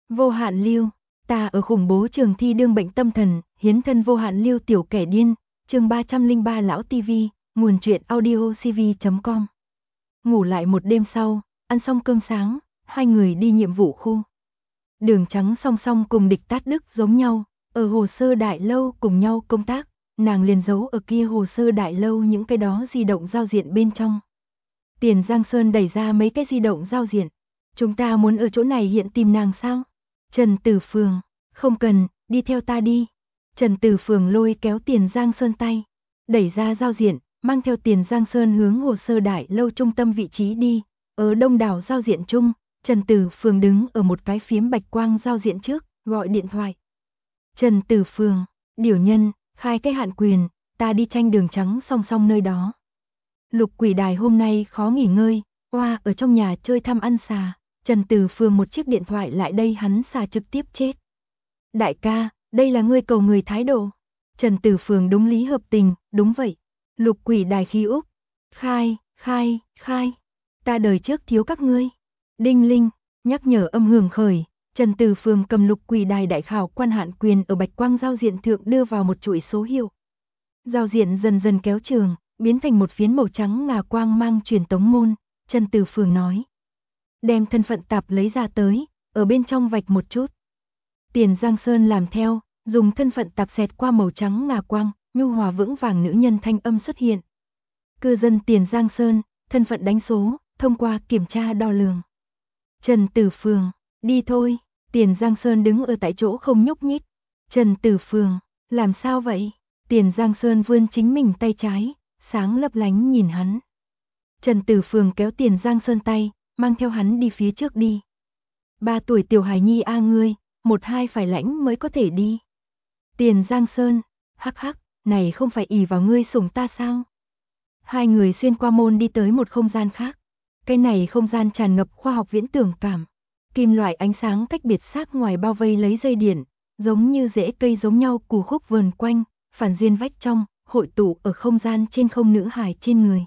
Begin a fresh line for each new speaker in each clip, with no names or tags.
Vô hạn lưu, ta ở khủng bố trường thi đương bệnh tâm thần, hiến thân vô hạn lưu tiểu kẻ điên, chương 303 lão TV, nguồn truyện audio cv.com. Ngủ lại một đêm sau, ăn xong cơm sáng, hai người đi nhiệm vụ khu. Đường Trắng song song cùng Địch Tát Đức giống nhau, ở hồ sơ đại lâu cùng nhau công tác, nàng liền giấu ở kia hồ sơ đại lâu những cái đó di động giao diện bên trong. Tiền Giang Sơn đẩy ra mấy cái di động giao diện. Chúng ta muốn ở chỗ này hiện tìm nàng sao? Trần Tử Phường, không cần, đi theo ta đi. Trần Tử Phường lôi kéo Tiền Giang Sơn tay, đẩy ra giao diện, mang theo Tiền Giang Sơn hướng hồ sơ đại lâu trung tâm vị trí đi. Ở đông đảo giao diện chung, Trần Tử Phường đứng ở một cái phím bạch quang giao diện trước, gọi điện thoại. Trần Tử Phường, điều nhân, khai cái hạn quyền, ta đi tranh Đường Trắng song song nơi đó. Lục Quỷ Đài hôm nay khó nghỉ ngơi, oa ở trong nhà chơi thăm ăn xà. Trần Tử Phường một chiếc điện thoại lại đây hắn xà trực tiếp chết. Đại ca, đây là ngươi cầu người thái độ. Trần Tử Phường đúng lý hợp tình, đúng vậy. Lục Quỷ Đài khí úc. Khai, ta đời trước thiếu các ngươi. Đinh linh, nhắc nhở âm hưởng khởi. Trần Tử Phường cầm Lục Quỷ Đài đại khảo quan hạn quyền ở bạch quang giao diện thượng đưa vào một chuỗi số hiệu. Giao diện dần dần kéo trường, biến thành một phiến màu trắng ngà quang mang truyền tống môn. Trần Tử Phường nói. Đem thân phận tạp lấy ra tới, ở bên trong vạch một chút. Tiền Giang Sơn làm theo, dùng thân phận tạp xẹt qua màu trắng ngà quang, nhu hòa vững vàng nữ nhân thanh âm xuất hiện. Cư dân Tiền Giang Sơn, thân phận đánh số, thông qua kiểm tra đo lường. Trần Tử Phường, đi thôi. Tiền Giang Sơn đứng ở tại chỗ không nhúc nhích. Trần Tử Phường, làm sao vậy? Tiền Giang Sơn vươn chính mình tay trái, sáng lấp lánh nhìn hắn. Trần Tử Phường kéo Tiền Giang Sơn tay, mang theo hắn đi phía trước đi. 3 tuổi tiểu hài nhi a ngươi, 1-2 phải lãnh mới có thể đi. Tiền Giang Sơn, hắc hắc, này không phải ỷ vào ngươi sủng ta sao? Hai người xuyên qua môn đi tới một không gian khác. Cái này không gian tràn ngập khoa học viễn tưởng cảm. Kim loại ánh sáng cách biệt sắc ngoài bao vây lấy dây điện, giống như rễ cây giống nhau cù khúc vờn quanh, phản duyên vách trong, hội tụ ở không gian trên không nữ hài trên người.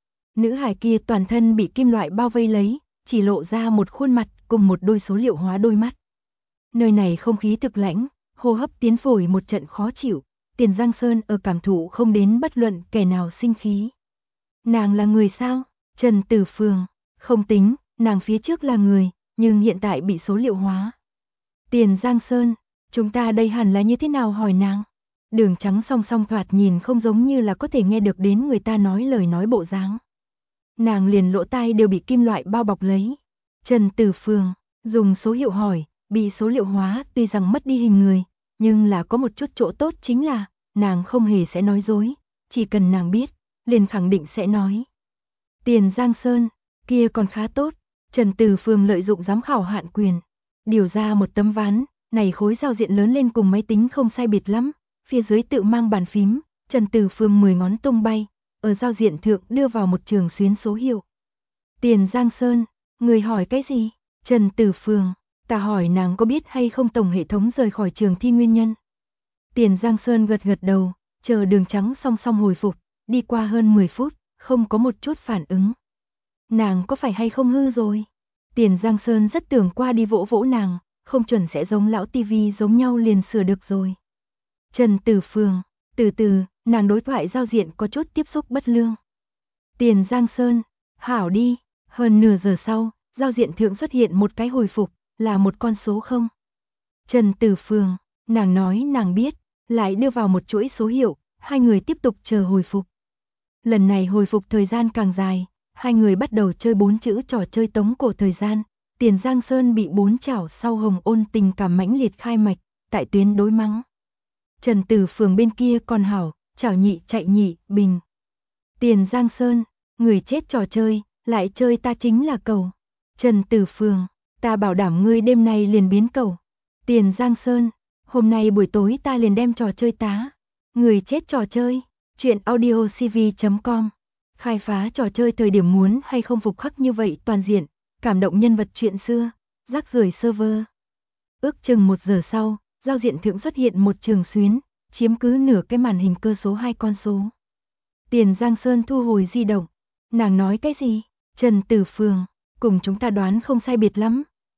Nữ hài kia toàn thân bị kim loại bao vây lấy, chỉ lộ ra một khuôn mặt cùng một đôi số liệu hóa đôi mắt. Nơi này không khí thực lãnh, hô hấp tiến phổi một trận khó chịu, Tiền Giang Sơn ở cảm thụ không đến bất luận kẻ nào sinh khí. Nàng là người sao? Trần Tử Phường, không tính, nàng phía trước là người, nhưng hiện tại bị số liệu hóa. Tiền Giang Sơn, chúng ta đây hẳn là như thế nào hỏi nàng? Đường Trắng song song thoạt nhìn không giống như là có thể nghe được đến người ta nói lời nói bộ dáng. Nàng liền lỗ tai đều bị kim loại bao bọc lấy. Trần Tử Phường, dùng số hiệu hỏi, bị số liệu hóa tuy rằng mất đi hình người, nhưng là có một chút chỗ tốt chính là, nàng không hề sẽ nói dối, chỉ cần nàng biết, liền khẳng định sẽ nói. Tiền Giang Sơn, kia còn khá tốt, Trần Tử Phường lợi dụng giám khảo hạn quyền, điều ra một tấm ván, này khối giao diện lớn lên cùng máy tính không sai biệt lắm, phía dưới tự mang bàn phím, Trần Tử Phường 10 ngón tung bay, ở giao diện thượng đưa vào một trường xuyến số hiệu. Tiền Giang Sơn, người hỏi cái gì? Trần Tử Phường, ta hỏi nàng có biết hay không tổng hệ thống rời khỏi trường thi nguyên nhân. Tiền Giang Sơn gật gật đầu, chờ Đường Trắng song song hồi phục, đi qua hơn 10 phút, không có một chút phản ứng. Nàng có phải hay không hư rồi? Tiền Giang Sơn rất tưởng qua đi vỗ vỗ nàng, không chuẩn sẽ giống lão tivi giống nhau liền sửa được rồi. Trần Tử Phường, từ từ, nàng đối thoại giao diện có chút tiếp xúc bất lương. Tiền Giang Sơn, hảo đi, hơn nửa giờ sau, giao diện thượng xuất hiện một cái hồi phục, là một con số 0. Trần Tử Phường, nàng nói nàng biết, lại đưa vào một chuỗi số hiệu, hai người tiếp tục chờ hồi phục. Lần này hồi phục thời gian càng dài, hai người bắt đầu chơi 4 chữ trò chơi tống cổ thời gian. Tiền Giang Sơn bị 4 chảo sau hồng ôn tình cảm mãnh liệt khai mạch, tại tuyến đối mắng. Trần Tử Phường bên kia còn hảo, chảo nhị chạy nhị, bình. Tiền Giang Sơn, người chết trò chơi, lại chơi ta chính là cầu. Trần Tử Phường, ta bảo đảm ngươi đêm nay liền biến cầu. Tiền Giang Sơn, hôm nay buổi tối ta liền đem trò chơi tá. Người chết trò chơi, truyện audio cv.com. Khai phá trò chơi thời điểm muốn hay không phục khắc như vậy toàn diện, cảm động nhân vật chuyện xưa, rác rưởi server. Ước chừng 1 giờ sau, giao diện thượng xuất hiện một trường xuyến, chiếm cứ nửa cái màn hình cơ số 2 con số. Tiền Giang Sơn thu hồi di động, nàng nói cái gì? Trần Tử Phường, cùng chúng ta đoán không sai biệt lắm,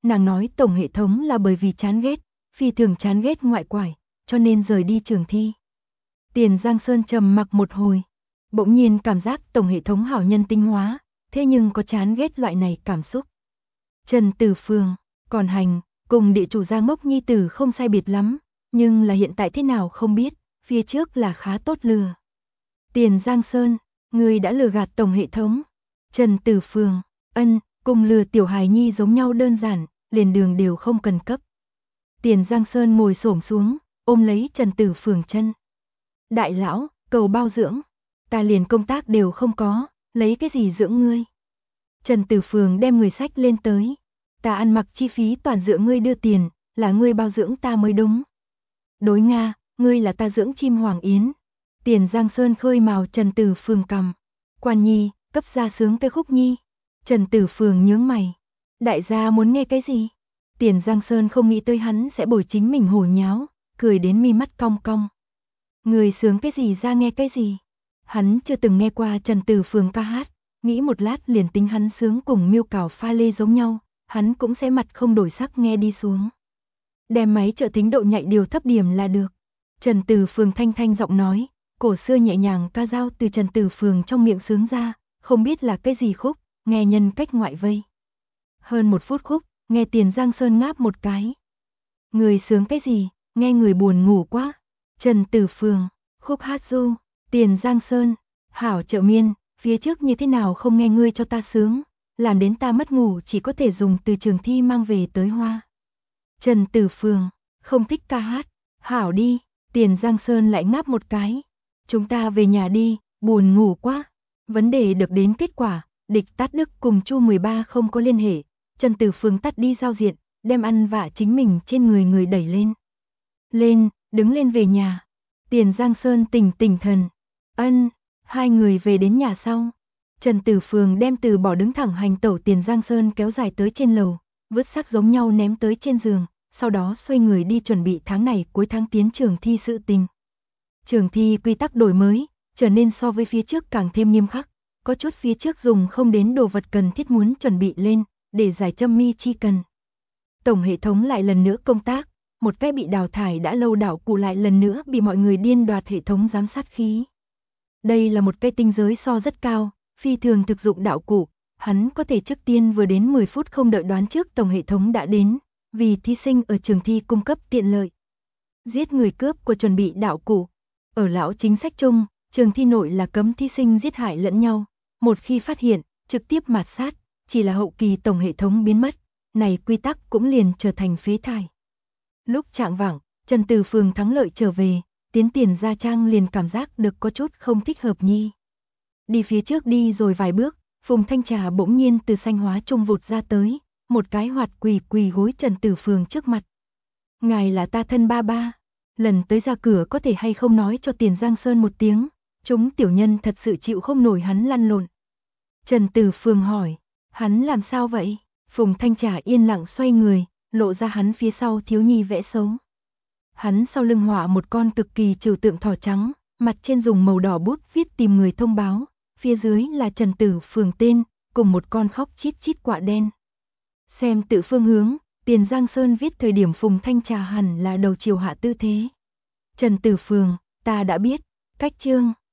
Nàng nói tổng hệ thống là bởi vì chán ghét, phi thường chán ghét ngoại quải, cho nên rời đi trường thi. Tiền Giang Sơn trầm mặc một hồi, bỗng nhiên cảm giác tổng hệ thống hảo nhân tinh hóa, thế nhưng có chán ghét loại này cảm xúc. Trần Tử Phương, còn hành, cùng địa chủ Giang Mốc nhi tử không sai biệt lắm, nhưng là hiện tại thế nào không biết, phía trước là khá tốt lừa. Tiền Giang Sơn, người đã lừa gạt tổng hệ thống. Trần Tử Phương, ân, cùng lừa tiểu hài nhi giống nhau đơn giản, liền đường đều không cần cấp. Tiền Giang Sơn ngồi xổm xuống, ôm lấy Trần Tử Phương chân. Đại lão, cầu bao dưỡng, ta liền công tác đều không có, lấy cái gì dưỡng ngươi? Trần Tử Phương đem người sách lên tới. Ta ăn mặc chi phí toàn dựa ngươi đưa tiền, là ngươi bao dưỡng ta mới đúng. Đối Nga, ngươi là ta dưỡng chim hoàng yến. Tiền Giang Sơn khơi mào Trần Tử Phương cầm. Quan nhi, cấp ra sướng cái khúc nhi. Trần Tử Phương nhướng mày. Đại gia muốn nghe cái gì? Tiền Giang Sơn không nghĩ tới hắn sẽ bồi chính mình hồ nháo, cười đến mi mắt cong cong. Người sướng cái gì ra nghe cái gì? Hắn chưa từng nghe qua Trần Tử Phương ca hát, nghĩ một lát liền tính hắn sướng cùng miêu cào pha lê giống nhau, hắn cũng sẽ mặt không đổi sắc nghe đi xuống. Đem máy trợ thính độ nhạy điều thấp điểm là được. Trần Tử Phương thanh thanh giọng nói, cổ xưa nhẹ nhàng ca dao từ Trần Tử Phương trong miệng sướng ra, không biết là cái gì khúc, nghe nhân cách ngoại vây. Hơn 1 phút khúc, nghe Tiền Giang Sơn ngáp một cái. Người sướng cái gì, nghe người buồn ngủ quá. Trần Tử Phương, khúc hát du, Tiền Giang Sơn, hảo Trợ Miên, phía trước như thế nào không nghe ngươi cho ta sướng, làm đến ta mất ngủ chỉ có thể dùng từ trường thi mang về tới hoa. Trần Tử Phương, không thích ca hát, hảo đi, Tiền Giang Sơn lại ngáp một cái. Chúng ta về nhà đi, buồn ngủ quá. Vấn đề được đến kết quả, địch Tát Đức cùng Chu 13 không có liên hệ. Trần Tử Phương tắt đi giao diện, đem ăn vạ chính mình trên người đẩy lên. Lên, đứng lên về nhà. Tiền Giang Sơn tỉnh thần. Ân, hai người về đến nhà sau. Trần Tử Phương đem từ bỏ đứng thẳng hành tẩu Tiền Giang Sơn kéo dài tới trên lầu, vứt xác giống nhau ném tới trên giường, sau đó xoay người đi chuẩn bị tháng này cuối tháng tiến trường thi sự tình. Trường thi quy tắc đổi mới, trở nên so với phía trước càng thêm nghiêm khắc, có chút phía trước dùng không đến đồ vật cần thiết muốn chuẩn bị lên, để giải châm mi chi cần. Tổng hệ thống lại lần nữa công tác, một cái bị đào thải đã lâu đảo cụ lại lần nữa bị mọi người điên đoạt hệ thống giám sát khí. Đây là một cái tinh giới so rất cao, phi thường thực dụng đạo cụ, hắn có thể trước tiên vừa đến 10 phút không đợi đoán trước tổng hệ thống đã đến, vì thí sinh ở trường thi cung cấp tiện lợi. Giết người cướp của chuẩn bị đạo cụ. Ở lão chính sách chung, trường thi nội là cấm thí sinh giết hại lẫn nhau, một khi phát hiện, trực tiếp mạt sát, chỉ là hậu kỳ tổng hệ thống biến mất, này quy tắc cũng liền trở thành phế thải. Lúc trạng vạng, Trần Tử Phương thắng lợi trở về, tiến Tiền Gia Trang liền cảm giác được có chút không thích hợp nhi. Đi phía trước đi rồi vài bước, Phùng Thanh Trà bỗng nhiên từ xanh hóa trung vụt ra tới, một cái hoạt quỳ gối Trần Tử Phương trước mặt. Ngài là ta thân ba ba, lần tới ra cửa có thể hay không nói cho Tiền Giang Sơn một tiếng, chúng tiểu nhân thật sự chịu không nổi hắn lăn lộn. Trần Tử Phương hỏi, hắn làm sao vậy? Phùng Thanh Trà yên lặng xoay người, lộ ra hắn phía sau thiếu nhi vẽ xấu. Hắn sau lưng họa một con cực kỳ trừu tượng thỏ trắng, mặt trên dùng màu đỏ bút viết tìm người thông báo, phía dưới là Trần Tử Phương tên, cùng một con khóc chít chít quạ đen. Xem tự phương hướng, Tiền Giang Sơn viết thời điểm Phùng Thanh Trà hẳn là đầu chiều hạ tư thế. Trần Tử Phương, ta đã biết, cách chương.